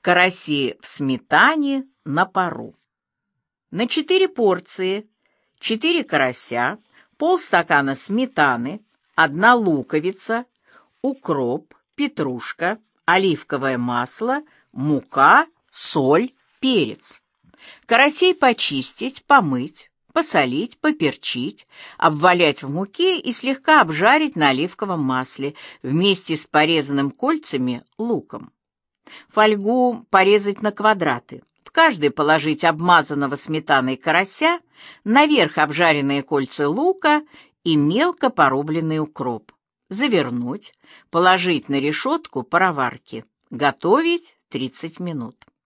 Караси в сметане на пару. На 4 порции 4 карася, полстакана сметаны, 1 луковица, укроп, петрушка, оливковое масло, мука, соль, перец. Карасей почистить, помыть, посолить, поперчить, обвалять в муке и слегка обжарить на оливковом масле вместе с порезанным кольцами луком. Фольгу порезать на квадраты. В каждый положить обмазанного сметаной карася, наверх обжаренные кольца лука и мелко порубленный укроп. Завернуть, положить на решетку пароварки. Готовить 30 минут.